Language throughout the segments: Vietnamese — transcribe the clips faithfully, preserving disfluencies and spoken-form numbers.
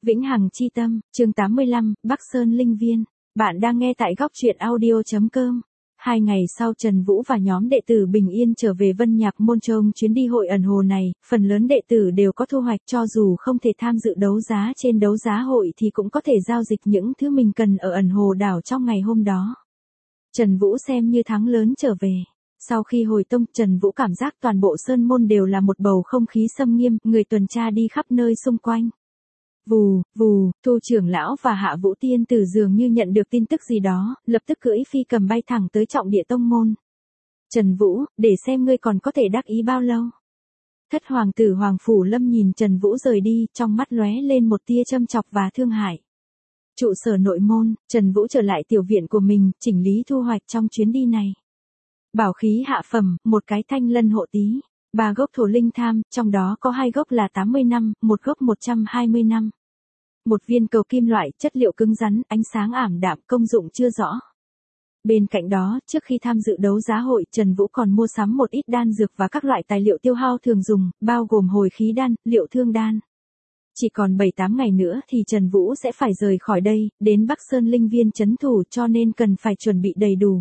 Vĩnh Hằng Chi Tâm, chương tám mươi lăm, Bắc Sơn Linh Viên. Bạn đang nghe tại góc truyện audio chấm com. Hai ngày sau Trần Vũ và nhóm đệ tử bình yên trở về Vân Nhạc Môn trông chuyến đi hội ẩn hồ này, phần lớn đệ tử đều có thu hoạch, cho dù không thể tham dự đấu giá trên đấu giá hội thì cũng có thể giao dịch những thứ mình cần ở ẩn hồ đảo trong ngày hôm đó. Trần Vũ xem như thắng lớn trở về. Sau khi hồi tông, Trần Vũ cảm giác toàn bộ sơn môn đều là một bầu không khí xâm nghiêm, người tuần tra đi khắp nơi xung quanh. Vù, vù, Thu trưởng lão và Hạ Vũ tiên tử dường như nhận được tin tức gì đó, lập tức cưỡi phi cầm bay thẳng tới trọng địa tông môn. Trần Vũ, để xem ngươi còn có thể đắc ý bao lâu. Thất hoàng tử Hoàng Phủ Lâm nhìn Trần Vũ rời đi, trong mắt lóe lên một tia châm chọc và thương hại. Trụ sở nội môn, Trần Vũ trở lại tiểu viện của mình, chỉnh lý thu hoạch trong chuyến đi này. Bảo khí hạ phẩm, một cái thanh lân hộ tí. Ba gốc thổ linh tham, trong đó có hai gốc là tám mươi năm, một gốc một trăm hai mươi năm. Một viên cầu kim loại, chất liệu cứng rắn, ánh sáng ảm đạm, công dụng chưa rõ. Bên cạnh đó, trước khi tham dự đấu giá hội, Trần Vũ còn mua sắm một ít đan dược và các loại tài liệu tiêu hao thường dùng, bao gồm hồi khí đan, liệu thương đan. Chỉ còn bảy tám ngày nữa thì Trần Vũ sẽ phải rời khỏi đây, đến Bắc Sơn Linh Viên trấn thủ, cho nên cần phải chuẩn bị đầy đủ.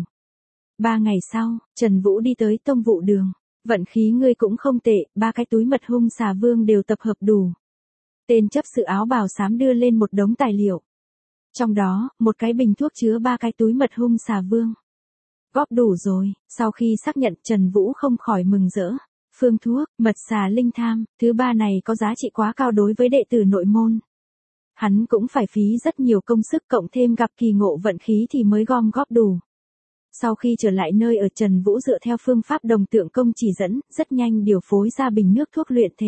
Ba ngày sau, Trần Vũ đi tới tông vụ đường. Vận khí ngươi cũng không tệ, ba cái túi mật hung xà vương đều tập hợp đủ. Tên chấp sự áo bào xám đưa lên một đống tài liệu. Trong đó, một cái bình thuốc chứa ba cái túi mật hung xà vương. Góp đủ rồi, sau khi xác nhận Trần Vũ không khỏi mừng rỡ. Phương thuốc, mật xà linh tham, thứ ba này có giá trị quá cao đối với đệ tử nội môn. Hắn cũng phải phí rất nhiều công sức cộng thêm gặp kỳ ngộ vận khí thì mới gom góp đủ. Sau khi trở lại nơi ở, Trần Vũ dựa theo phương pháp đồng tượng công chỉ dẫn, rất nhanh điều phối ra bình nước thuốc luyện thể.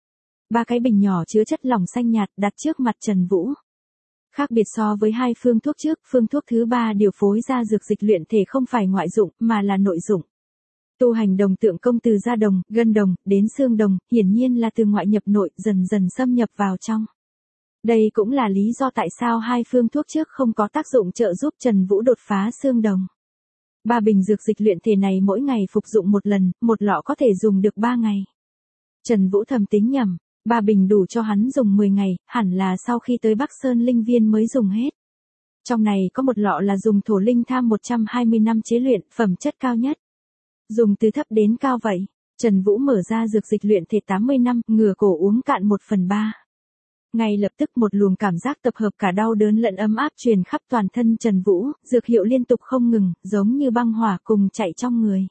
Ba cái bình nhỏ chứa chất lỏng xanh nhạt đặt trước mặt Trần Vũ. Khác biệt so với hai phương thuốc trước, phương thuốc thứ ba điều phối ra dược dịch luyện thể không phải ngoại dụng, mà là nội dụng. Tu hành đồng tượng công từ da đồng, gân đồng, đến xương đồng, hiển nhiên là từ ngoại nhập nội, dần dần xâm nhập vào trong. Đây cũng là lý do tại sao hai phương thuốc trước không có tác dụng trợ giúp Trần Vũ đột phá xương đồng. Ba bình dược dịch luyện thể này mỗi ngày phục dụng một lần, một lọ có thể dùng được ba ngày. Trần Vũ thầm tính nhầm, ba bình đủ cho hắn dùng mười ngày, hẳn là sau khi tới Bắc Sơn Linh Viên mới dùng hết. Trong này có một lọ là dùng thổ linh tham một trăm hai mươi năm chế luyện, phẩm chất cao nhất. Dùng từ thấp đến cao vậy. Trần Vũ mở ra dược dịch luyện thể tám mươi năm, ngửa cổ uống cạn một phần ba. Ngay lập tức một luồng cảm giác tập hợp cả đau đớn lẫn ấm áp truyền khắp toàn thân Trần Vũ, dược hiệu liên tục không ngừng, giống như băng hỏa cùng chạy trong người.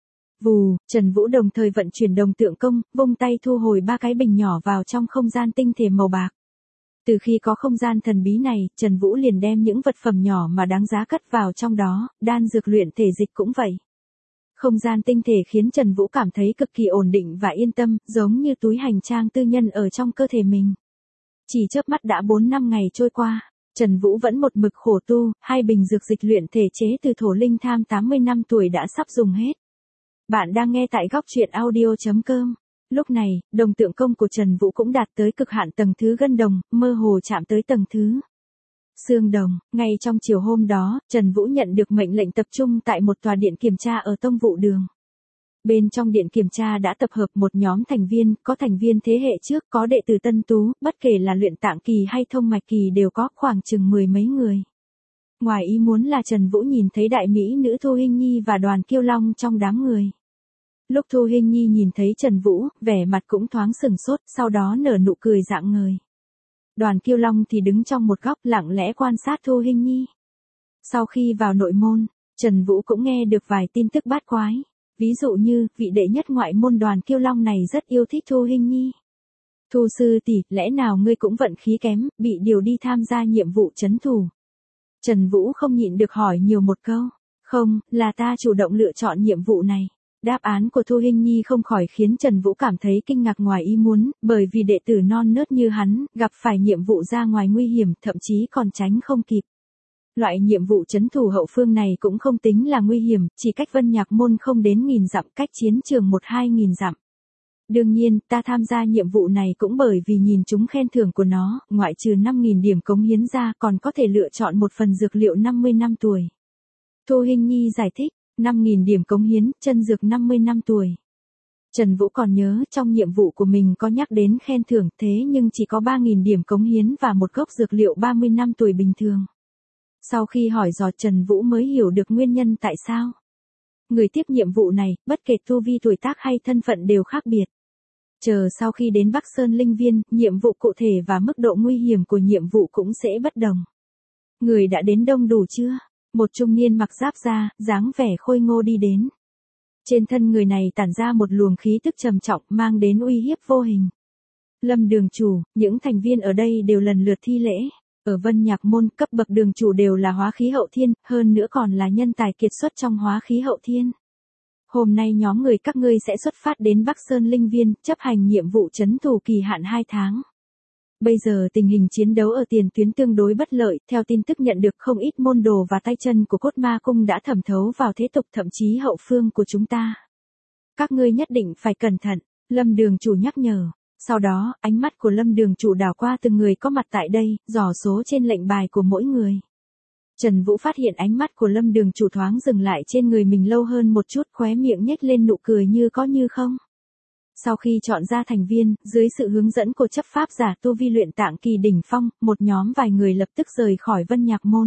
Vù, Trần Vũ đồng thời vận chuyển đồng tượng công, vung tay thu hồi ba cái bình nhỏ vào trong không gian tinh thể màu bạc. Từ khi có không gian thần bí này, Trần Vũ liền đem những vật phẩm nhỏ mà đáng giá cất vào trong đó, đan dược luyện thể dịch cũng vậy. Không gian tinh thể khiến Trần Vũ cảm thấy cực kỳ ổn định và yên tâm, giống như túi hành trang tư nhân ở trong cơ thể mình. Chỉ chớp mắt đã bốn năm ngày trôi qua, Trần Vũ vẫn một mực khổ tu, hai bình dược dịch luyện thể chế từ thổ linh tham tám mươi năm tuổi đã sắp dùng hết. Bạn đang nghe tại góc truyện audio chấm com. Lúc này, đồng tượng công của Trần Vũ cũng đạt tới cực hạn tầng thứ gân đồng, mơ hồ chạm tới tầng thứ xương đồng. Ngay trong chiều hôm đó, Trần Vũ nhận được mệnh lệnh tập trung tại một tòa điện kiểm tra ở tông vụ đường. Bên trong điện kiểm tra đã tập hợp một nhóm thành viên, có thành viên thế hệ trước, có đệ tử tân tú, bất kể là luyện tạng kỳ hay thông mạch kỳ đều có khoảng chừng mười mấy người. Ngoài ý muốn là Trần Vũ nhìn thấy đại mỹ nữ Thu Hinh Nhi và Đoàn Kiêu Long trong đám người. Lúc Thu Hinh Nhi nhìn thấy Trần Vũ, vẻ mặt cũng thoáng sừng sốt, sau đó nở nụ cười rạng ngời. Đoàn Kiêu Long thì đứng trong một góc lặng lẽ quan sát Thu Hinh Nhi. Sau khi vào nội môn, Trần Vũ cũng nghe được vài tin tức bát quái. Ví dụ như, vị đệ nhất ngoại môn Đoàn Kiêu Long này rất yêu thích Thu Hinh Nhi. Thu sư tỷ, lẽ nào ngươi cũng vận khí kém, bị điều đi tham gia nhiệm vụ trấn thủ? Trần Vũ không nhịn được hỏi nhiều một câu. Không, là ta chủ động lựa chọn nhiệm vụ này. Đáp án của Thu Hinh Nhi không khỏi khiến Trần Vũ cảm thấy kinh ngạc ngoài ý muốn, bởi vì đệ tử non nớt như hắn, gặp phải nhiệm vụ ra ngoài nguy hiểm, thậm chí còn tránh không kịp. Loại nhiệm vụ trấn thủ hậu phương này cũng không tính là nguy hiểm, chỉ cách Vân Nhạc Môn không đến nghìn dặm, cách chiến trường một hai nghìn dặm. Đương nhiên, ta tham gia nhiệm vụ này cũng bởi vì nhìn chúng khen thưởng của nó, ngoại trừ năm nghìn điểm cống hiến ra còn có thể lựa chọn một phần dược liệu năm mươi năm tuổi. Thu Hinh Nhi giải thích, năm nghìn điểm cống hiến, chân dược năm mươi năm tuổi. Trần Vũ còn nhớ trong nhiệm vụ của mình có nhắc đến khen thưởng thế nhưng chỉ có ba nghìn điểm cống hiến và một gốc dược liệu ba mươi năm tuổi bình thường. Sau khi hỏi dò Trần Vũ mới hiểu được nguyên nhân tại sao. Người tiếp nhiệm vụ này, bất kể tu vi tuổi tác hay thân phận đều khác biệt. Chờ sau khi đến Bắc Sơn Linh Viên, nhiệm vụ cụ thể và mức độ nguy hiểm của nhiệm vụ cũng sẽ bất đồng. Người đã đến đông đủ chưa? Một trung niên mặc giáp da, dáng vẻ khôi ngô đi đến. Trên thân người này tản ra một luồng khí tức trầm trọng mang đến uy hiếp vô hình. Lâm đường chủ, những thành viên ở đây đều lần lượt thi lễ. Ở Vân Nhạc Môn, cấp bậc đường chủ đều là hóa khí hậu thiên, hơn nữa còn là nhân tài kiệt xuất trong hóa khí hậu thiên. Hôm nay nhóm người các ngươi sẽ xuất phát đến Bắc Sơn Linh Viên, chấp hành nhiệm vụ trấn thủ kỳ hạn hai tháng. Bây giờ tình hình chiến đấu ở tiền tuyến tương đối bất lợi, theo tin tức nhận được không ít môn đồ và tay chân của Cốt Ma Cung đã thẩm thấu vào thế tục thậm chí hậu phương của chúng ta. Các ngươi nhất định phải cẩn thận, Lâm đường chủ nhắc nhở. Sau đó, ánh mắt của Lâm đường chủ đảo qua từng người có mặt tại đây, dò số trên lệnh bài của mỗi người. Trần Vũ phát hiện ánh mắt của Lâm đường chủ thoáng dừng lại trên người mình lâu hơn một chút, khóe miệng nhếch lên nụ cười như có như không. Sau khi chọn ra thành viên, dưới sự hướng dẫn của chấp pháp giả tu vi luyện tạng kỳ đỉnh phong, một nhóm vài người lập tức rời khỏi Vân Nhạc Môn.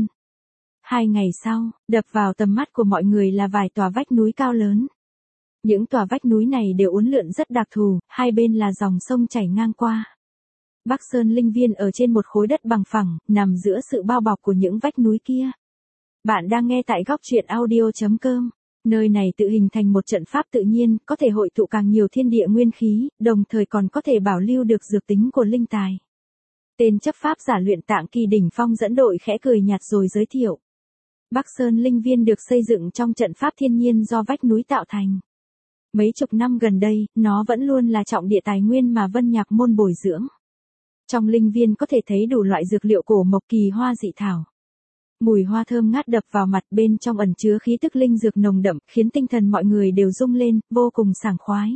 Hai ngày sau, đập vào tầm mắt của mọi người là vài tòa vách núi cao lớn. Những tòa vách núi này đều uốn lượn rất đặc thù, hai bên là dòng sông chảy ngang qua. Bắc Sơn Linh Viên ở trên một khối đất bằng phẳng, nằm giữa sự bao bọc của những vách núi kia. Bạn đang nghe tại góc truyện audio chấm com. Nơi này tự hình thành một trận pháp tự nhiên, có thể hội tụ càng nhiều thiên địa nguyên khí, đồng thời còn có thể bảo lưu được dược tính của linh tài. Tên chấp pháp giả luyện tạng kỳ đỉnh phong dẫn đội khẽ cười nhạt rồi giới thiệu. Bắc Sơn Linh Viên được xây dựng trong trận pháp thiên nhiên do vách núi tạo thành. Mấy chục năm gần đây, nó vẫn luôn là trọng địa tài nguyên mà Vân Nhạc Môn bồi dưỡng. Trong linh viên có thể thấy đủ loại dược liệu cổ mộc kỳ hoa dị thảo. Mùi hoa thơm ngát đập vào mặt, bên trong ẩn chứa khí tức linh dược nồng đậm, khiến tinh thần mọi người đều rung lên, vô cùng sảng khoái.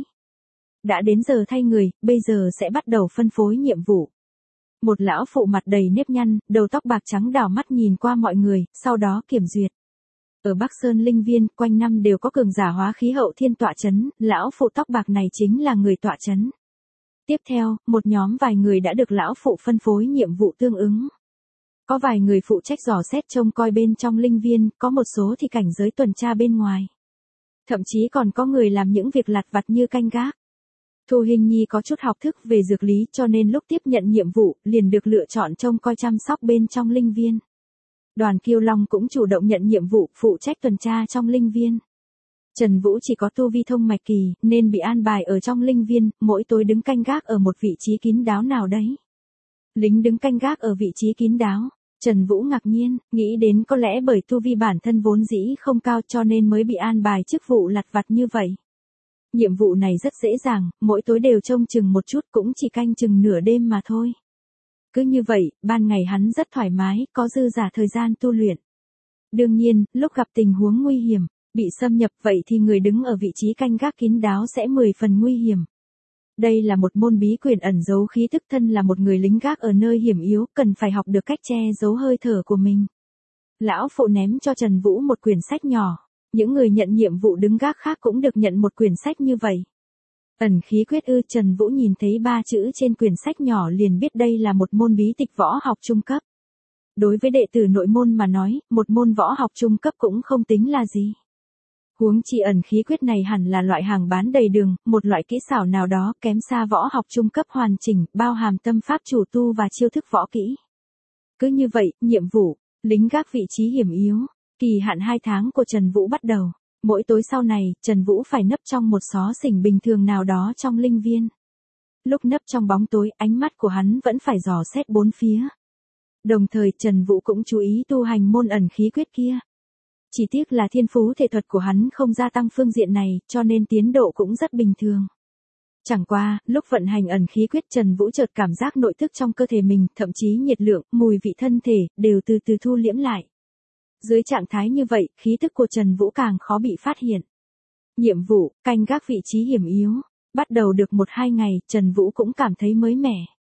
Đã đến giờ thay người, bây giờ sẽ bắt đầu phân phối nhiệm vụ. Một lão phụ mặt đầy nếp nhăn, đầu tóc bạc trắng đảo mắt nhìn qua mọi người, sau đó kiểm duyệt. Ở Bắc Sơn Linh Viên, quanh năm đều có cường giả hóa khí hậu thiên tọa chấn, lão phụ tóc bạc này chính là người tọa chấn. Tiếp theo, một nhóm vài người đã được lão phụ phân phối nhiệm vụ tương ứng. Có vài người phụ trách dò xét trông coi bên trong linh viên, có một số thì cảnh giới tuần tra bên ngoài. Thậm chí còn có người làm những việc lặt vặt như canh gác. Thu Hình Nhi có chút học thức về dược lý cho nên lúc tiếp nhận nhiệm vụ, liền được lựa chọn trông coi chăm sóc bên trong linh viên. Đoàn Kiêu Long cũng chủ động nhận nhiệm vụ phụ trách tuần tra trong linh viên. Trần Vũ chỉ có tu vi thông mạch kỳ, nên bị an bài ở trong linh viên, mỗi tối đứng canh gác ở một vị trí kín đáo nào đấy. Lính đứng canh gác ở vị trí kín đáo. Trần Vũ ngạc nhiên, nghĩ đến có lẽ bởi tu vi bản thân vốn dĩ không cao cho nên mới bị an bài chức vụ lặt vặt như vậy. Nhiệm vụ này rất dễ dàng, mỗi tối đều trông chừng một chút, cũng chỉ canh chừng nửa đêm mà thôi. Cứ như vậy, ban ngày hắn rất thoải mái, có dư giả thời gian tu luyện. Đương nhiên, lúc gặp tình huống nguy hiểm, bị xâm nhập vậy thì người đứng ở vị trí canh gác kín đáo sẽ mười phần nguy hiểm. Đây là một môn bí quyền ẩn giấu khí tức, thân là một người lính gác ở nơi hiểm yếu, cần phải học được cách che giấu hơi thở của mình. Lão phụ ném cho Trần Vũ một quyển sách nhỏ, những người nhận nhiệm vụ đứng gác khác cũng được nhận một quyển sách như vậy. Ẩn khí quyết ư? Trần Vũ nhìn thấy ba chữ trên quyển sách nhỏ liền biết đây là một môn bí tịch võ học trung cấp. Đối với đệ tử nội môn mà nói, một môn võ học trung cấp cũng không tính là gì. Huống chi ẩn khí quyết này hẳn là loại hàng bán đầy đường, một loại kỹ xảo nào đó kém xa võ học trung cấp hoàn chỉnh, bao hàm tâm pháp chủ tu và chiêu thức võ kỹ. Cứ như vậy, nhiệm vụ, lính gác vị trí hiểm yếu, kỳ hạn hai tháng của Trần Vũ bắt đầu. Mỗi tối sau này, Trần Vũ phải nấp trong một xó xỉnh bình thường nào đó trong linh viên. Lúc nấp trong bóng tối, ánh mắt của hắn vẫn phải dò xét bốn phía. Đồng thời Trần Vũ cũng chú ý tu hành môn ẩn khí quyết kia. Chỉ tiếc là thiên phú thể thuật của hắn không gia tăng phương diện này, cho nên tiến độ cũng rất bình thường. Chẳng qua, lúc vận hành ẩn khí quyết Trần Vũ chợt cảm giác nội thức trong cơ thể mình, thậm chí nhiệt lượng, mùi vị thân thể, đều từ từ thu liễm lại. Dưới trạng thái như vậy, khí tức của Trần Vũ càng khó bị phát hiện. Nhiệm vụ, canh gác vị trí hiểm yếu. Bắt đầu được một hai ngày, Trần Vũ cũng cảm thấy mới mẻ.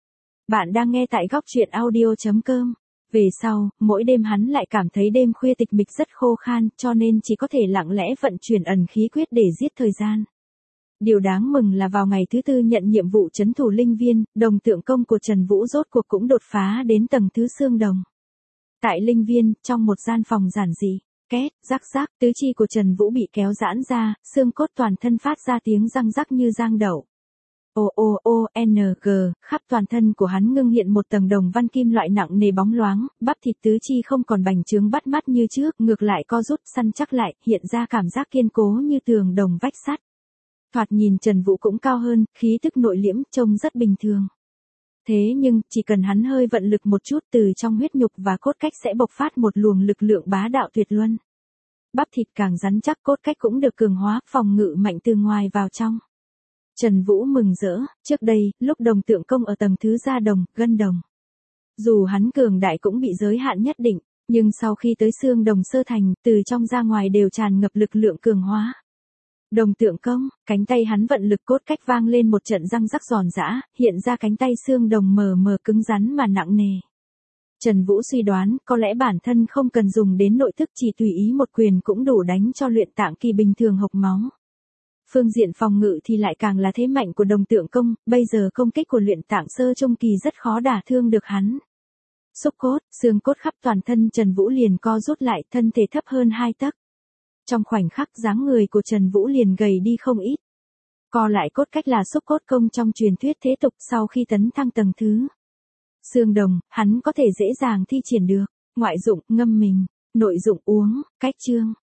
Bạn đang nghe tại góc truyện audio chấm com. Về sau, mỗi đêm hắn lại cảm thấy đêm khuya tịch mịch rất khô khan, cho nên chỉ có thể lặng lẽ vận chuyển ẩn khí quyết để giết thời gian. Điều đáng mừng là vào ngày thứ tư nhận nhiệm vụ trấn thủ linh viên, đồng tượng công của Trần Vũ rốt cuộc cũng đột phá đến tầng thứ xương đồng. Tại linh viên, trong một gian phòng giản dị, két, rắc rắc, tứ chi của Trần Vũ bị kéo giãn ra, xương cốt toàn thân phát ra tiếng răng rắc như rang đậu. O O O N G, khắp toàn thân của hắn ngưng hiện một tầng đồng văn kim loại nặng nề bóng loáng, bắp thịt tứ chi không còn bành trướng bắt mắt như trước, ngược lại co rút săn chắc lại, hiện ra cảm giác kiên cố như tường đồng vách sắt. Thoạt nhìn Trần Vũ cũng cao hơn, khí tức nội liễm, trông rất bình thường. Thế nhưng, chỉ cần hắn hơi vận lực một chút từ trong huyết nhục và cốt cách sẽ bộc phát một luồng lực lượng bá đạo tuyệt luân. Bắp thịt càng rắn chắc, cốt cách cũng được cường hóa, phòng ngự mạnh từ ngoài vào trong. Trần Vũ mừng rỡ, trước đây, lúc đồng tượng công ở tầng thứ da đồng, gân đồng. Dù hắn cường đại cũng bị giới hạn nhất định, nhưng sau khi tới xương đồng sơ thành, từ trong ra ngoài đều tràn ngập lực lượng cường hóa. Đồng tượng công, cánh tay hắn vận lực cốt cách vang lên một trận răng rắc giòn giã, hiện ra cánh tay xương đồng mờ mờ cứng rắn mà nặng nề. Trần Vũ suy đoán, có lẽ bản thân không cần dùng đến nội thức, chỉ tùy ý một quyền cũng đủ đánh cho luyện tạng kỳ bình thường hộc máu. Phương diện phòng ngự thì lại càng là thế mạnh của đồng tượng công, bây giờ công kích của luyện tạng sơ trung kỳ rất khó đả thương được hắn. Xúc cốt, xương cốt khắp toàn thân Trần Vũ liền co rút lại, thân thể thấp hơn hai tấc. Trong khoảnh khắc dáng người của Trần Vũ liền gầy đi không ít. Co lại cốt cách là xúc cốt công trong truyền thuyết thế tục sau khi tấn thăng tầng thứ xương đồng, hắn có thể dễ dàng thi triển được. Ngoại dụng, ngâm mình, nội dụng uống, cách chương.